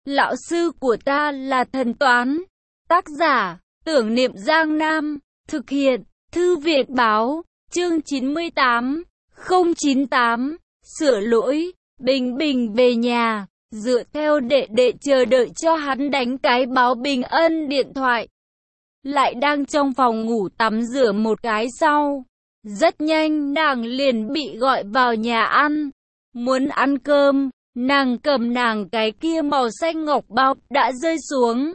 Lão sư của ta là thần toán. Tác giả, Tưởng Niệm Giang Nam. Thực hiện, Thư viện báo, chương 98, 098. Sửa lỗi, Bình Bình về nhà, dựa theo đệ đệ chờ đợi cho hắn đánh cái báo bình ân điện thoại. Lại đang trong phòng ngủ tắm rửa một cái sau. Rất nhanh nàng liền bị gọi vào nhà ăn. Muốn ăn cơm, nàng cầm nàng cái kia màu xanh ngọc bao đã rơi xuống.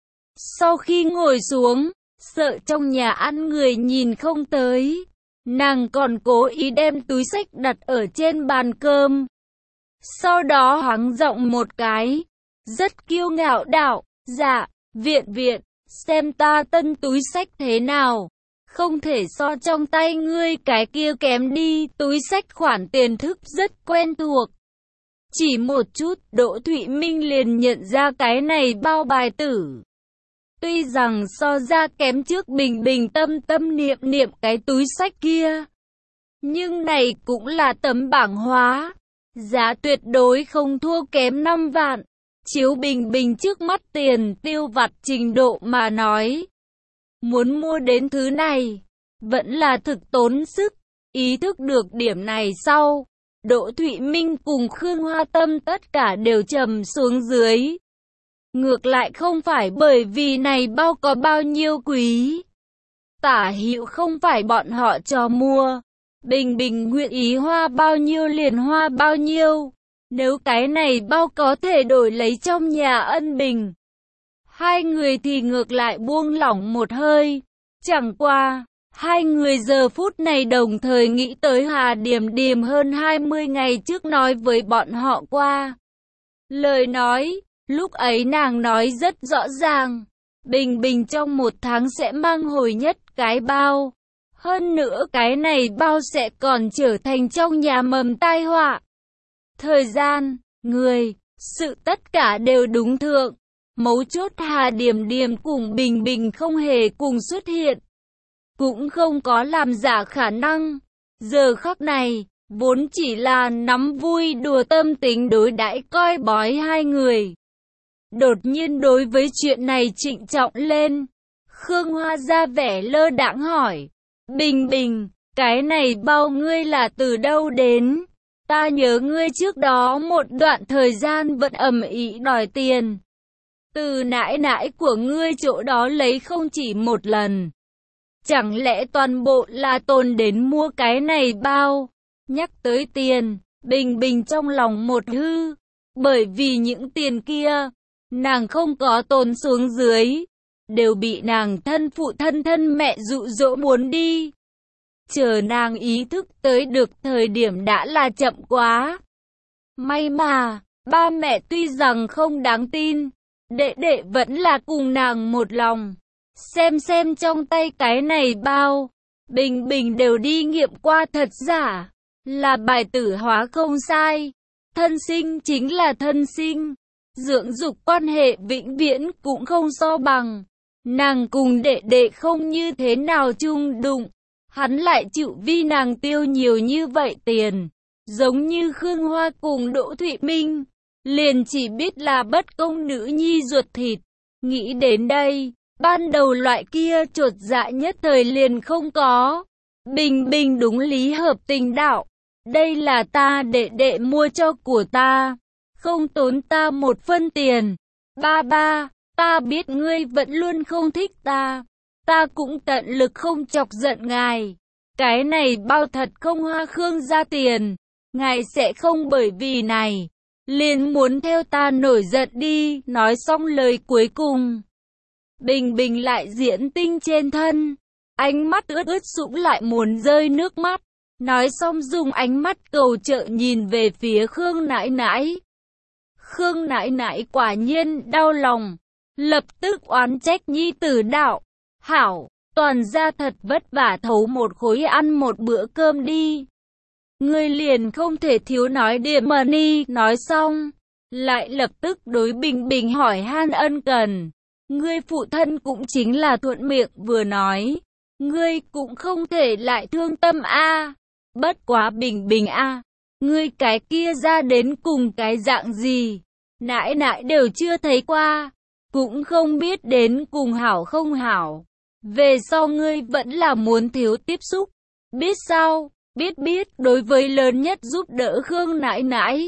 Sau khi ngồi xuống, sợ trong nhà ăn người nhìn không tới, nàng còn cố ý đem túi xách đặt ở trên bàn cơm. Sau đó hắng giọng một cái, rất kiêu ngạo đạo, dạ, viện, xem ta tân túi xách thế nào. Không thể so trong tay ngươi cái kia kém đi, túi xách khoản tiền thức rất quen thuộc. Chỉ một chút, Đỗ Thụy Minh liền nhận ra cái này bao bài tử. Tuy rằng so ra kém trước Bình Bình tâm niệm cái túi xách kia, nhưng này cũng là tấm bảng hóa, giá tuyệt đối không thua kém 5 vạn. Chiếu Bình Bình trước mắt tiền tiêu vặt trình độ mà nói, muốn mua đến thứ này, vẫn là thực tốn sức. Ý thức được điểm này sau, Đỗ Thụy Minh cùng Khương Hoa Tâm tất cả đều trầm xuống dưới. Ngược lại không phải bởi vì này bao có bao nhiêu quý. Tả hữu không phải bọn họ cho mua. Bình Bình nguyện ý hoa bao nhiêu liền hoa bao nhiêu. Nếu cái này bao có thể đổi lấy trong nhà ân bình, hai người thì ngược lại buông lỏng một hơi. Chẳng qua, hai người giờ phút này đồng thời nghĩ tới Hà Điềm Điềm hơn 20 ngày trước nói với bọn họ qua. Lời nói, lúc ấy nàng nói rất rõ ràng, Bình Bình trong 1 tháng sẽ mang hồi nhất cái bao. Hơn nữa cái này bao sẽ còn trở thành trong nhà mầm tai họa. Thời gian, người, sự tất cả đều đúng thượng. Mấu chốt Hà Điềm Điềm cùng Bình Bình không hề cùng xuất hiện, cũng không có làm giả khả năng. Giờ khắc này, vốn chỉ là nắm vui đùa tâm tính đối đãi coi bói hai người. Đột nhiên đối với chuyện này trịnh trọng lên. Khương Hoa ra vẻ lơ đãng hỏi, Bình Bình, cái này bao ngươi là từ đâu đến? Ta nhớ ngươi trước đó một đoạn thời gian vẫn ầm ĩ đòi tiền. Từ nãi nãi của ngươi chỗ đó lấy không chỉ một lần. Chẳng lẽ toàn bộ là tồn đến mua cái này bao? Nhắc tới tiền, Bình Bình trong lòng một hư. Bởi vì những tiền kia, nàng không có tồn xuống dưới, đều bị nàng thân phụ thân mẹ dụ dỗ muốn đi. Chờ nàng ý thức tới được thời điểm đã là chậm quá. May mà, ba mẹ tuy rằng không đáng tin, đệ đệ vẫn là cùng nàng một lòng. Xem trong tay cái này bao, Bình Bình đều đi nghiệm qua thật giả, là bài tử hóa không sai. Thân sinh chính là thân sinh, dưỡng dục quan hệ vĩnh viễn cũng không so bằng. Nàng cùng đệ đệ không như thế nào chung đụng, hắn lại chịu vì nàng tiêu nhiều như vậy tiền. Giống như Khương Hoa cùng Đỗ Thụy Minh, liền chỉ biết là bất công nữ nhi ruột thịt. Nghĩ đến đây, ban đầu loại kia chột dạ nhất thời liền không có. Bình Bình đúng lý hợp tình đạo, đây là ta đệ đệ mua cho của ta, không tốn ta một phân tiền. Ba, ta biết ngươi vẫn luôn không thích ta, ta cũng tận lực không chọc giận ngài. Cái này bao thật không hoa Khương ra tiền, ngài sẽ không bởi vì này liền muốn theo ta nổi giận đi. Nói xong lời cuối cùng, Bình Bình lại diễn tinh trên thân, ánh mắt ướt sũng lại muốn rơi nước mắt. Nói xong dùng ánh mắt cầu trợ nhìn về phía Khương nãi nãi. Khương nãi nãi quả nhiên đau lòng, lập tức oán trách nhi tử đạo, hảo, toàn gia thật vất vả thấu một khối ăn một bữa cơm đi. Ngươi liền không thể thiếu nói điểm mà ni. Nói xong, lại lập tức đối Bình Bình hỏi han ân cần. Ngươi phụ thân cũng chính là thuận miệng vừa nói, ngươi cũng không thể lại thương tâm a. Bất quá Bình Bình a, ngươi cái kia ra đến cùng cái dạng gì? nãi nãi đều chưa thấy qua, cũng không biết đến cùng hảo không hảo. Về sau ngươi vẫn là muốn thiếu tiếp xúc. Biết sao? Biết, đối với lớn nhất giúp đỡ Khương nãi nãi.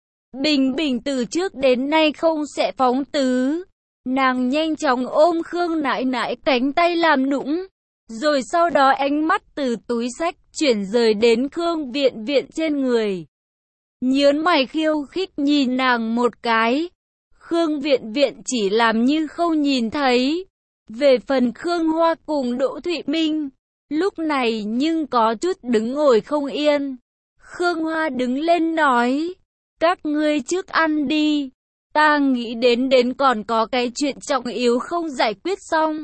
Bình Bình từ trước đến nay không sẽ phóng tứ. Nàng nhanh chóng ôm Khương nãi nãi cánh tay làm nũng. Rồi sau đó ánh mắt từ túi xách chuyển rời đến Khương Viện Viện trên người. Nhớn mày khiêu khích nhìn nàng một cái. Khương Viện Viện chỉ làm như không nhìn thấy. Về phần Khương Hoa cùng Đỗ Thụy Minh, lúc này nhưng có chút đứng ngồi không yên. Khương Hoa đứng lên nói, các ngươi trước ăn đi, ta nghĩ đến còn có cái chuyện trọng yếu không giải quyết xong.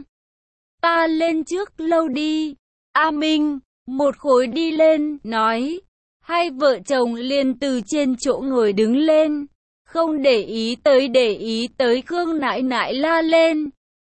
Ta lên trước lâu đi. A Minh, một khối đi lên, nói. Hai vợ chồng liền từ trên chỗ ngồi đứng lên, không để ý tới Khương nãi nãi la lên.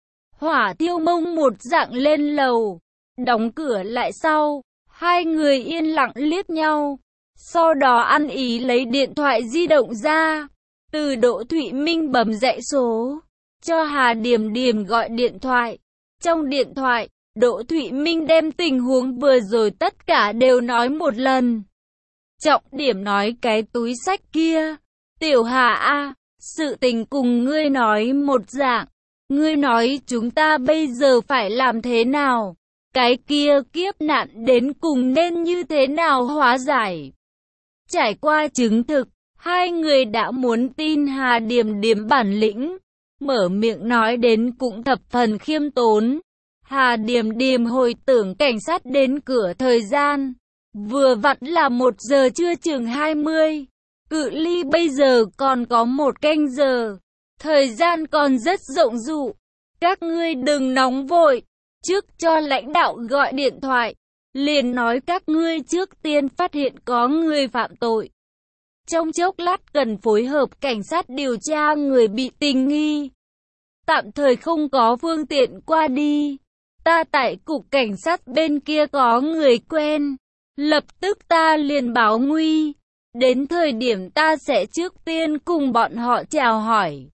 Hỏa Tiêu Mông một dạng lên lầu, đóng cửa lại sau, hai người yên lặng liếc nhau. Sau đó ăn ý lấy điện thoại di động ra, từ Đỗ Thụy Minh bấm dãy số, cho Hà Điềm Điềm gọi điện thoại. Trong điện thoại, Đỗ Thụy Minh đem tình huống vừa rồi tất cả đều nói một lần. Trọng điểm nói cái túi xách kia. Tiểu Hà a, sự tình cùng ngươi nói một dạng. Ngươi nói chúng ta bây giờ phải làm thế nào? Cái kia kiếp nạn đến cùng nên như thế nào hóa giải? Trải qua chứng thực, hai người đã muốn tin Hà Điềm Điềm bản lĩnh. Mở miệng nói đến cũng thập phần khiêm tốn. Hà Điềm Điềm hồi tưởng cảnh sát đến cửa thời gian. Vừa vặn là 1 giờ trưa chừng 20. Cự ly bây giờ còn có 1 canh giờ. Thời gian còn rất rộng dụ. Các ngươi đừng nóng vội. Trước cho lãnh đạo gọi điện thoại. Liền nói các ngươi trước tiên phát hiện có người phạm tội. Trong chốc lát cần phối hợp cảnh sát điều tra người bị tình nghi. Tạm thời không có phương tiện qua đi. Ta tại cục cảnh sát bên kia có người quen. Lập tức ta liền báo nguy. Đến thời điểm ta sẽ trước tiên cùng bọn họ chào hỏi.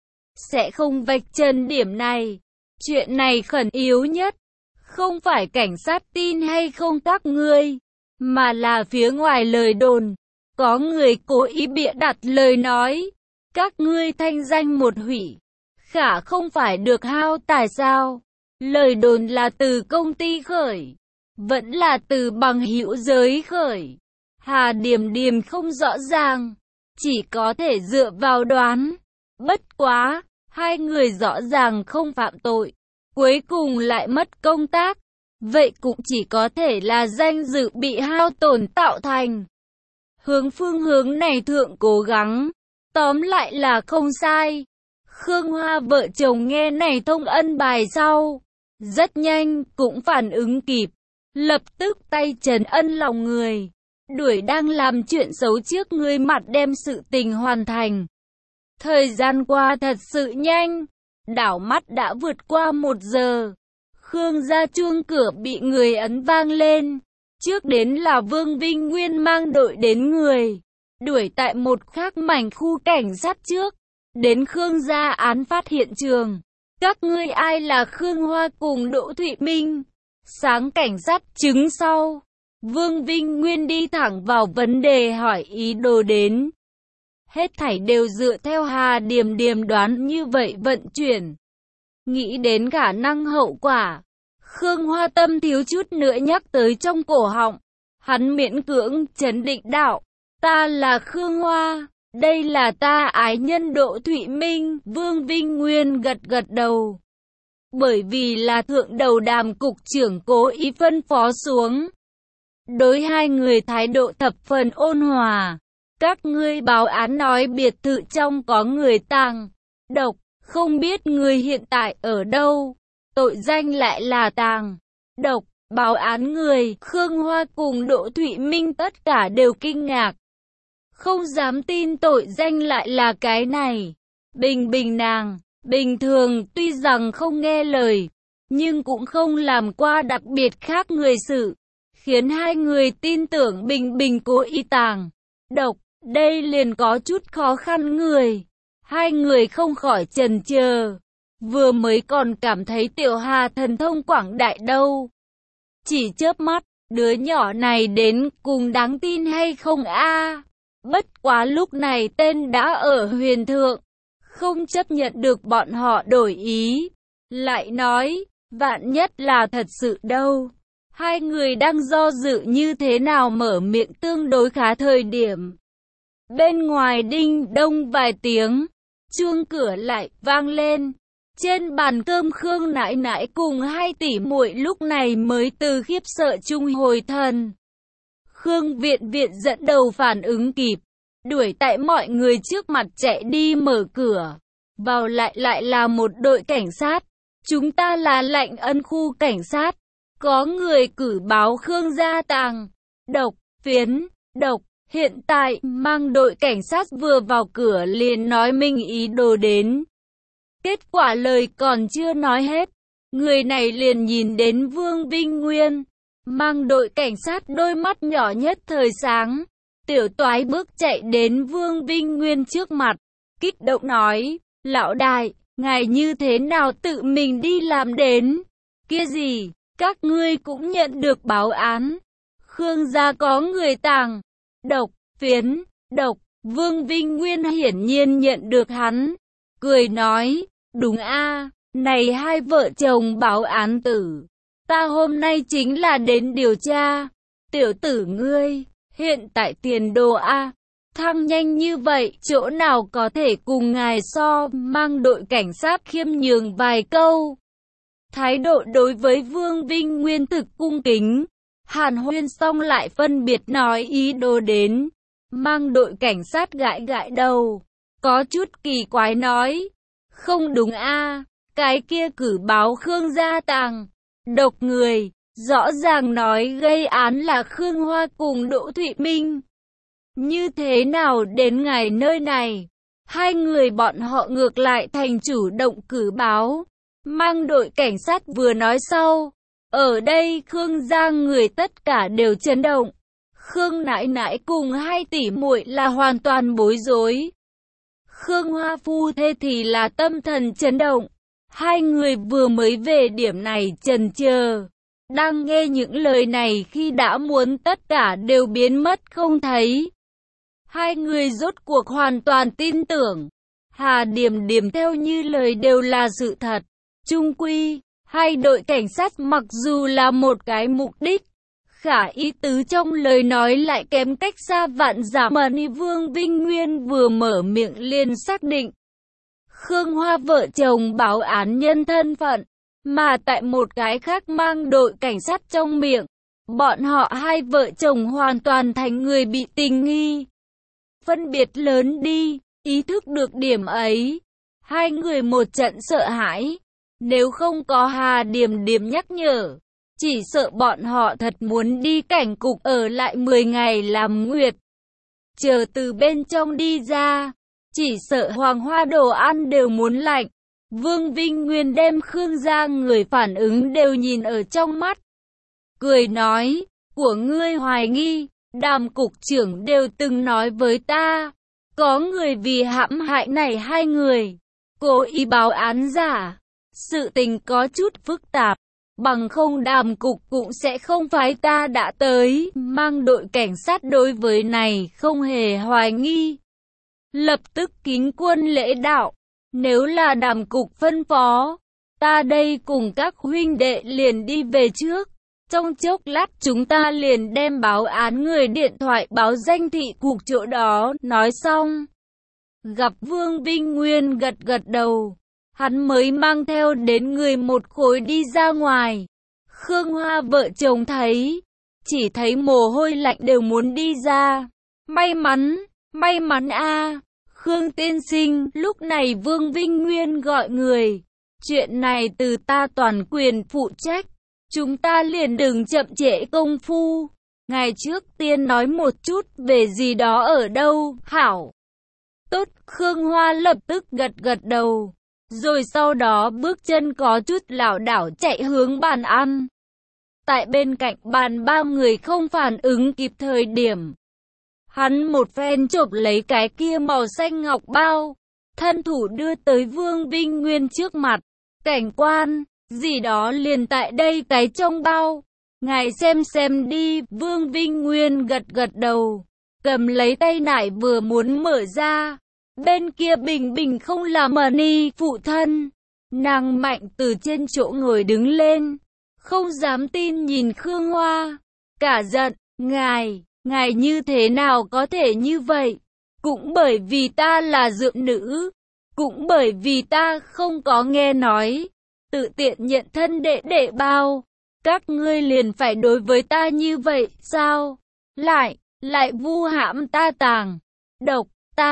Sẽ không vạch trần điểm này. Chuyện này khẩn yếu nhất. Không phải cảnh sát tin hay không các ngươi, mà là phía ngoài lời đồn. Có người cố ý bịa đặt lời nói. Các ngươi thanh danh một hủy. Khả không phải được hao tài sao? Lời đồn là từ công ty khởi. Vẫn là từ bằng hữu giới khởi. Hà Điềm Điềm không rõ ràng. Chỉ có thể dựa vào đoán. Bất quá, hai người rõ ràng không phạm tội. Cuối cùng lại mất công tác. Vậy cũng chỉ có thể là danh dự bị hao tổn tạo thành. Hướng phương hướng này thượng cố gắng. Tóm lại là không sai. Khương Hoa vợ chồng nghe này thông ân bài sau. Rất nhanh cũng phản ứng kịp. Lập tức tay trấn ân lòng người. Đuổi đang làm chuyện xấu trước người mặt đem sự tình hoàn thành. Thời gian qua thật sự nhanh. Đảo mắt đã vượt qua 1 giờ. Khương gia chuông cửa bị người ấn vang lên. Trước đến là Vương Vinh Nguyên mang đội đến người. Đuổi tại một khác mảnh khu cảnh sát trước. Đến Khương gia án phát hiện trường. Các ngươi ai là Khương Hoa cùng Đỗ Thụy Minh? Sáng cảnh sát chứng sau. Vương Vinh Nguyên đi thẳng vào vấn đề hỏi ý đồ đến. Hết thảy đều dựa theo Hà Điềm Điềm đoán như vậy vận chuyển. Nghĩ đến khả năng hậu quả. Khương Hoa tâm thiếu chút nữa nhắc tới trong cổ họng. Hắn miễn cưỡng trấn định đạo. Ta là Khương Hoa. Đây là ta ái nhân Đỗ Thụy Minh. Vương Vinh Nguyên gật gật đầu. Bởi vì là thượng đầu đàm cục trưởng cố ý phân phó xuống. Đối hai người thái độ thập phần ôn hòa. Các ngươi báo án nói biệt thự trong có người tàng độc, không biết người hiện tại ở đâu. Tội danh lại là tàng độc, báo án người. Khương Hoa cùng Đỗ Thụy Minh tất cả đều kinh ngạc. Không dám tin tội danh lại là cái này. Bình Bình nàng, bình thường tuy rằng không nghe lời, nhưng cũng không làm qua đặc biệt khác người sự. Khiến hai người tin tưởng Bình Bình cố ý tàng độc. Đây liền có chút khó khăn người. Hai người không khỏi chần chờ. Vừa mới còn cảm thấy Tiểu Hà thần thông quảng đại đâu. Chỉ chớp mắt, đứa nhỏ này đến cùng đáng tin hay không a? Bất quá lúc này tên đã ở huyền thượng, không chấp nhận được bọn họ đổi ý. Lại nói, vạn nhất là thật sự đâu. Hai người đang do dự như thế nào mở miệng tương đối khá thời điểm. Bên ngoài đinh đông vài tiếng, chuông cửa lại vang lên. Trên bàn cơm Khương nãi nãi cùng hai tỷ muội lúc này mới từ khiếp sợ chung hồi thần. Khương Viện Viện dẫn đầu phản ứng kịp, đuổi tại mọi người trước mặt chạy đi mở cửa. Vào lại là một đội cảnh sát. Chúng ta là Lạnh Ân khu cảnh sát. Có người cử báo Khương gia tàng. Độc, phiến, độc. Hiện tại, mang đội cảnh sát vừa vào cửa liền nói minh ý đồ đến. Kết quả lời còn chưa nói hết, người này liền nhìn đến Vương Vinh Nguyên. Mang đội cảnh sát đôi mắt nhỏ nhất thời sáng. Tiểu toái bước chạy đến Vương Vinh Nguyên trước mặt, kích động nói, lão đại, ngài như thế nào tự mình đi làm đến? Kia gì, các ngươi cũng nhận được báo án. Khương gia có người tàng, độc, phiến, độc. Vương Vinh Nguyên hiển nhiên nhận được hắn, cười nói, đúng a, này hai vợ chồng báo án tử. Ta hôm nay chính là đến điều tra. Tiểu tử ngươi, hiện tại tiền đồ a, thăng nhanh như vậy, chỗ nào có thể cùng ngài so? Mang đội cảnh sát khiêm nhường vài câu. Thái độ đối với Vương Vinh Nguyên thực cung kính. Hàn huyên xong lại phân biệt nói ý đồ đến. Mang đội cảnh sát gãi gãi đầu, có chút kỳ quái nói, không đúng a, cái kia cử báo Khương gia tàng, độc người, rõ ràng nói gây án là Khương Hoa cùng Đỗ Thụy Minh. Như thế nào đến ngày nơi này? Hai người bọn họ ngược lại thành chủ động cử báo. Mang đội cảnh sát vừa nói sau, ở đây Khương gia người tất cả đều chấn động. Khương nãi nãi cùng hai tỷ muội là hoàn toàn bối rối. Khương Hoa phu thê thì là tâm thần chấn động. Hai người vừa mới về điểm này chần chờ, đang nghe những lời này khi đã muốn tất cả đều biến mất không thấy. Hai người rốt cuộc hoàn toàn tin tưởng. Hà Điềm Điềm theo như lời đều là sự thật. Chung quy, hai đội cảnh sát mặc dù là một cái mục đích, khả ý tứ trong lời nói lại kém cách xa vạn dặm. Mà Vương Vinh Nguyên vừa mở miệng liền xác định Khương Hoa vợ chồng báo án nhân thân phận, mà tại một cái khác mang đội cảnh sát trong miệng, bọn họ hai vợ chồng hoàn toàn thành người bị tình nghi. Phân biệt lớn đi, ý thức được điểm ấy, hai người một trận sợ hãi. Nếu không có Hà Điềm Điềm nhắc nhở, chỉ sợ bọn họ thật muốn đi cảnh cục ở lại 10 ngày làm nguyệt. Chờ từ bên trong đi ra, chỉ sợ hoàng hoa đồ ăn đều muốn lạnh. Vương Vinh Nguyên đem Khương gia người phản ứng đều nhìn ở trong mắt. Cười nói, của ngươi hoài nghi, Đàm cục trưởng đều từng nói với ta, có người vì hãm hại này hai người, cố ý báo án giả. Sự tình có chút phức tạp, bằng không Đàm cục cũng sẽ không phái ta đã tới. Mang đội cảnh sát đối với này không hề hoài nghi, lập tức kính quân lễ đạo. Nếu là Đàm cục phân phó, ta đây cùng các huynh đệ liền đi về trước. Trong chốc lát chúng ta liền đem báo án người điện thoại báo danh thị cục chỗ đó. Nói xong, gặp Vương Vinh Nguyên gật gật đầu, hắn mới mang theo đến người một khối đi ra ngoài. Khương Hoa vợ chồng chỉ thấy mồ hôi lạnh đều muốn đi ra. May mắn a, Khương tiên sinh. Lúc này Vương Vinh Nguyên gọi người, chuyện này từ ta toàn quyền phụ trách. Chúng ta liền đừng chậm trễ công phu. Ngày trước tiên nói một chút về gì đó ở đâu, hảo. Tốt, Khương Hoa lập tức gật gật đầu. Rồi sau đó bước chân có chút lảo đảo chạy hướng bàn ăn. Tại bên cạnh bàn ba người không phản ứng kịp thời điểm, hắn một phen chộp lấy cái kia màu xanh ngọc bao, thân thủ đưa tới Vương Vinh Nguyên trước mặt. Cảnh quan, gì đó liền tại đây cái trong bao. Ngài xem đi, Vương Vinh Nguyên gật gật đầu, cầm lấy tay nải vừa muốn mở ra. Bên kia Bình Bình không là Mani phụ thân. Nàng mạnh từ trên chỗ ngồi đứng lên, không dám tin nhìn Khương Hoa, cả giận, ngài như thế nào có thể như vậy? Cũng bởi vì ta là dượng nữ, cũng bởi vì ta không có nghe nói, tự tiện nhận thân đệ đệ bao, các ngươi liền phải đối với ta như vậy, sao? Lại vu hãm ta tàng, độc,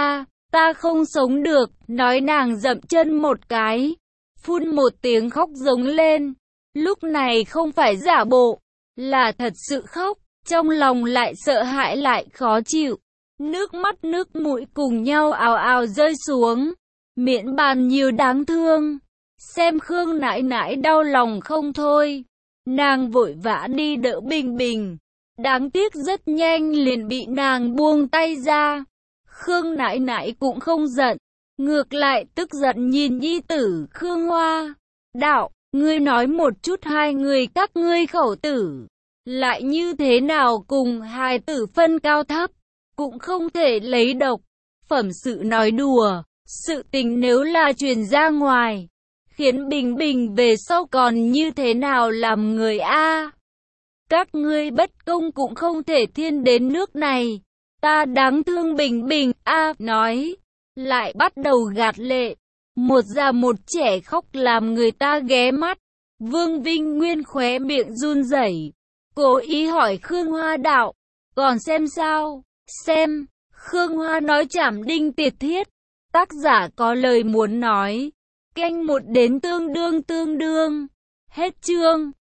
ta không sống được, nói nàng dậm chân một cái, phun một tiếng khóc giống lên, lúc này không phải giả bộ, là thật sự khóc, trong lòng lại sợ hãi lại khó chịu, nước mắt nước mũi cùng nhau ào ào rơi xuống, miễn bàn nhiều đáng thương, xem Khương nãi nãi đau lòng không thôi, nàng vội vã đi đỡ Bình Bình, đáng tiếc rất nhanh liền bị nàng buông tay ra. Khương nãi nãi cũng không giận, ngược lại tức giận nhìn nhi tử Khương Hoa, đạo, ngươi nói một chút hai người các ngươi khẩu tử, lại như thế nào cùng hai tử phân cao thấp, cũng không thể lấy độc, phẩm sự nói đùa, sự tình nếu là truyền ra ngoài, khiến Bình Bình về sau còn như thế nào làm người a? Các ngươi bất công cũng không thể thiên đến nước này. Ta đáng thương Bình Bình a, nói, lại bắt đầu gạt lệ. Một già một trẻ khóc làm người ta ghé mắt. Vương Vinh Nguyên khóe miệng run rẩy, cố ý hỏi Khương Hoa đạo, còn xem sao? Xem, Khương Hoa nói chảm đinh tiệt thiết. Tác giả có lời muốn nói. Canh một đến tương đương. Hết chương.